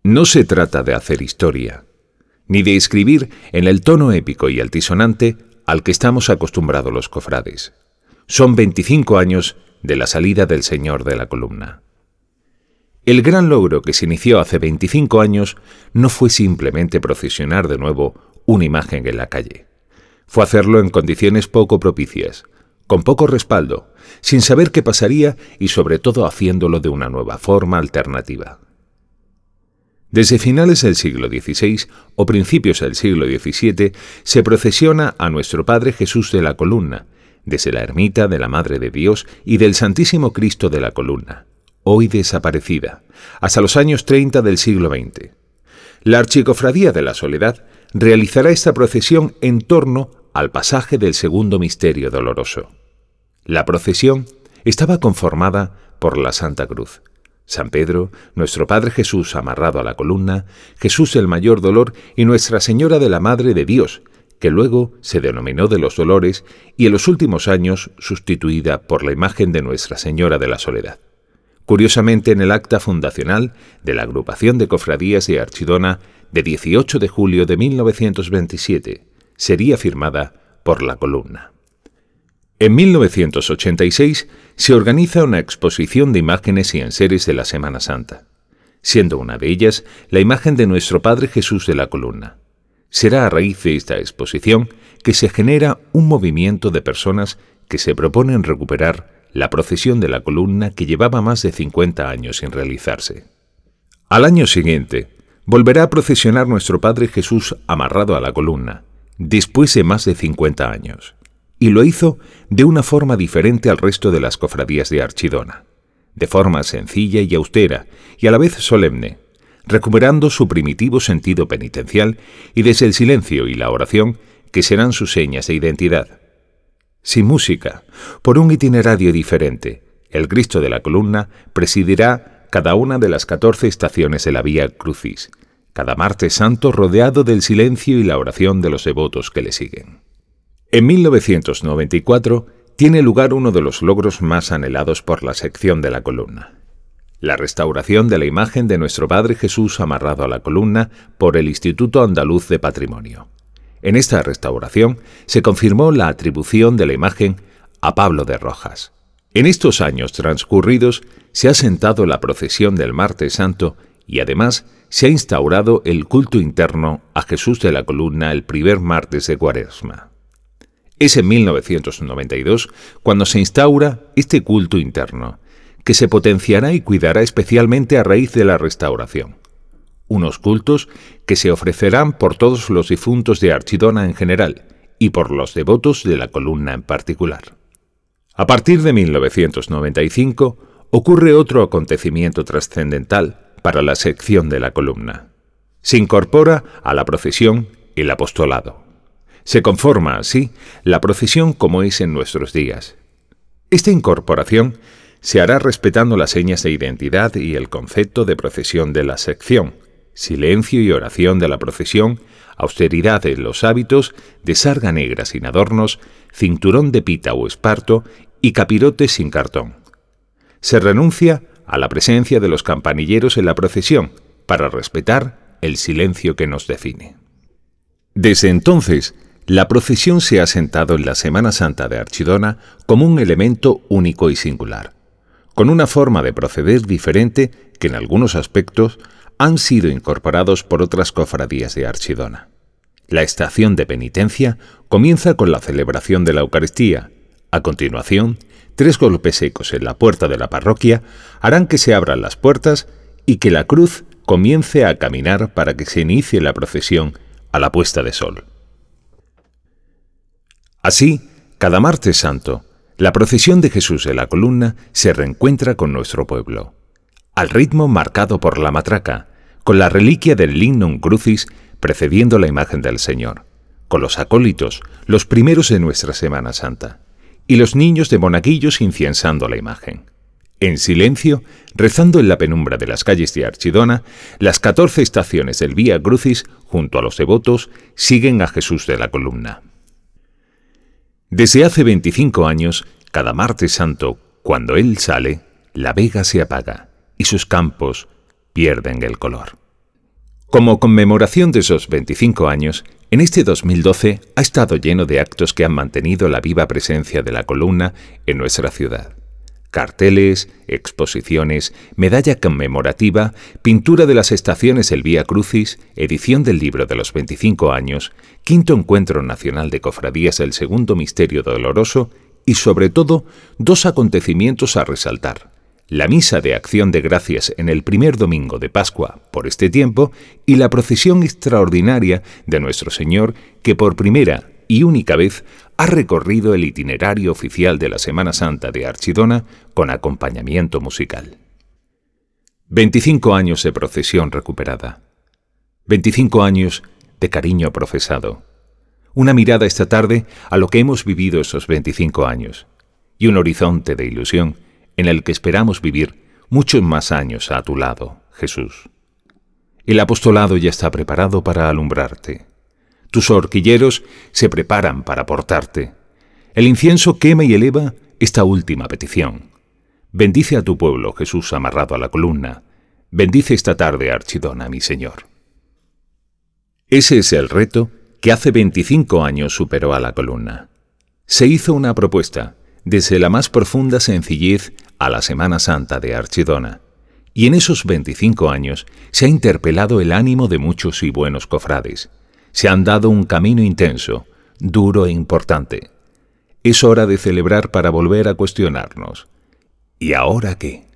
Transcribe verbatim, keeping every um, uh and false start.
No se trata de hacer historia, ni de escribir en el tono épico y altisonante al que estamos acostumbrados los cofrades. Son veinticinco años de la salida del Señor de la Columna. El gran logro que se inició hace veinticinco años no fue simplemente procesionar de nuevo una imagen en la calle. Fue hacerlo en condiciones poco propicias, con poco respaldo, sin saber qué pasaría y sobre todo haciéndolo de una nueva forma alternativa. Desde finales del siglo dieciséis o principios del siglo diecisiete se procesiona a nuestro Padre Jesús de la Columna, desde la ermita de la Madre de Dios y del Santísimo Cristo de la Columna, hoy desaparecida, hasta los años treinta del siglo veinte. La Archicofradía de la Soledad realizará esta procesión en torno al pasaje del segundo misterio doloroso. La procesión estaba conformada por la Santa Cruz, San Pedro, nuestro Padre Jesús amarrado a la columna, Jesús el Mayor Dolor y Nuestra Señora de la Madre de Dios, que luego se denominó de los Dolores y en los últimos años sustituida por la imagen de Nuestra Señora de la Soledad. Curiosamente, en el acta fundacional de la Agrupación de Cofradías de Archidona de dieciocho de julio de mil novecientos veintisiete, sería firmada por la columna. En mil novecientos ochenta y seis se organiza una exposición de imágenes y enseres de la Semana Santa, siendo una de ellas la imagen de nuestro Padre Jesús de la Columna. Será a raíz de esta exposición que se genera un movimiento de personas que se proponen recuperar la procesión de la columna que llevaba más de cincuenta años sin realizarse. Al año siguiente, volverá a procesionar nuestro Padre Jesús amarrado a la columna, después de más de cincuenta años. Y lo hizo de una forma diferente al resto de las cofradías de Archidona, de forma sencilla y austera, y a la vez solemne, recuperando su primitivo sentido penitencial y desde el silencio y la oración, que serán sus señas de identidad. Sin música, por un itinerario diferente, el Cristo de la Columna presidirá cada una de las catorce estaciones de la Vía Crucis, cada martes santo rodeado del silencio y la oración de los devotos que le siguen. En mil novecientos noventa y cuatro tiene lugar uno de los logros más anhelados por la sección de la columna: la restauración de la imagen de nuestro Padre Jesús amarrado a la columna por el Instituto Andaluz de Patrimonio. En esta restauración se confirmó la atribución de la imagen a Pablo de Rojas. En estos años transcurridos se ha sentado la procesión del Martes Santo y además se ha instaurado el culto interno a Jesús de la Columna el primer martes de Cuaresma. Es en mil novecientos noventa y dos cuando se instaura este culto interno, que se potenciará y cuidará especialmente a raíz de la restauración. Unos cultos que se ofrecerán por todos los difuntos de Archidona en general y por los devotos de la columna en particular. A partir de mil novecientos noventa y cinco ocurre otro acontecimiento trascendental para la sección de la columna. Se incorpora a la procesión el apostolado. Se conforma así la procesión como es en nuestros días. Esta incorporación se hará respetando las señas de identidad y el concepto de procesión de la sección, silencio y oración de la procesión, austeridad en los hábitos, desarga negra sin adornos, cinturón de pita o esparto y capirote sin cartón. Se renuncia a la presencia de los campanilleros en la procesión para respetar el silencio que nos define. Desde entonces, la procesión se ha sentado en la Semana Santa de Archidona como un elemento único y singular, con una forma de proceder diferente que en algunos aspectos han sido incorporados por otras cofradías de Archidona. La estación de penitencia comienza con la celebración de la Eucaristía. A continuación, tres golpes secos en la puerta de la parroquia harán que se abran las puertas y que la cruz comience a caminar para que se inicie la procesión a la puesta de sol. Así, cada martes santo, la procesión de Jesús de la Columna se reencuentra con nuestro pueblo, al ritmo marcado por la matraca, con la reliquia del Lignum Crucis precediendo la imagen del Señor, con los acólitos, los primeros de nuestra Semana Santa, y los niños de monaguillos inciensando la imagen. En silencio, rezando en la penumbra de las calles de Archidona, las catorce estaciones del Vía Crucis, junto a los devotos, siguen a Jesús de la Columna. Desde hace veinticinco años, cada martes santo, cuando Él sale, la vega se apaga y sus campos pierden el color. Como conmemoración de esos veinticinco años, en este dos mil doce ha estado lleno de actos que han mantenido la viva presencia de la columna en nuestra ciudad. Carteles, exposiciones, medalla conmemorativa, pintura de las estaciones El Vía Crucis, edición del libro de los veinticinco años, quinto encuentro nacional de cofradías El Segundo Misterio Doloroso y, sobre todo, dos acontecimientos a resaltar: la misa de acción de gracias en el primer domingo de Pascua por este tiempo y la procesión extraordinaria de Nuestro Señor que por primera y única vez ha recorrido el itinerario oficial de la Semana Santa de Archidona con acompañamiento musical. veinticinco años de procesión recuperada. veinticinco años de cariño profesado. Una mirada esta tarde a lo que hemos vivido esos veinticinco años y un horizonte de ilusión en el que esperamos vivir muchos más años a tu lado, Jesús. El apostolado ya está preparado para alumbrarte. Tus horquilleros se preparan para portarte. El incienso quema y eleva esta última petición. Bendice a tu pueblo, Jesús amarrado a la columna. Bendice esta tarde, Archidona, mi Señor. Ese es el reto que hace veinticinco años superó a la columna. Se hizo una propuesta, desde la más profunda sencillez a la Semana Santa de Archidona, y en esos veinticinco años se ha interpelado el ánimo de muchos y buenos cofrades. Se han dado un camino intenso, duro e importante. Es hora de celebrar para volver a cuestionarnos. ¿Y ahora qué?